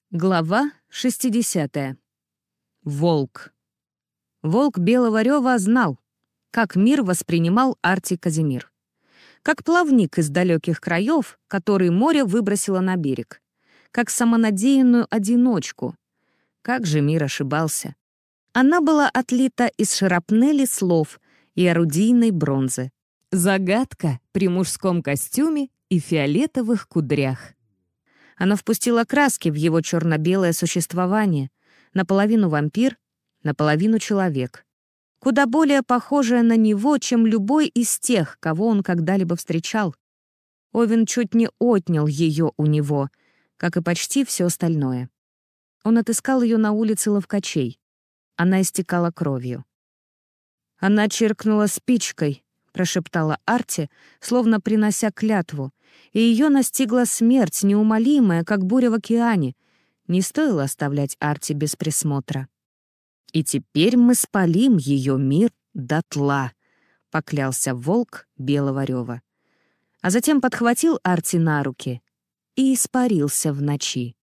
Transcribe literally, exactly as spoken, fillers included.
Глава шестидесятая. Волк. Волк Белого Рёва знал, как мир воспринимал Арти Казимир. Как плавник из далеких краев, который море выбросило на берег. Как самонадеянную одиночку. Как же мир ошибался. Она была отлита из шрапнели слов и орудийной бронзы. Загадка при мужском костюме и фиолетовых кудрях. Она впустила краски в его черно-белое существование, наполовину вампир, наполовину человек, куда более похожая на него, чем любой из тех, кого он когда-либо встречал. Овен чуть не отнял ее у него, как и почти все остальное. Он отыскал ее на улице Ловкачей. Она истекала кровью. Она чиркнула спичкой, прошептала Арти, словно принося клятву, и ее настигла смерть, неумолимая, как буря в океане. Не стоило оставлять Арти без присмотра. «И теперь мы спалим ее мир дотла», — поклялся волк Белого Рёва. А затем подхватил Арти на руки и испарился в ночи.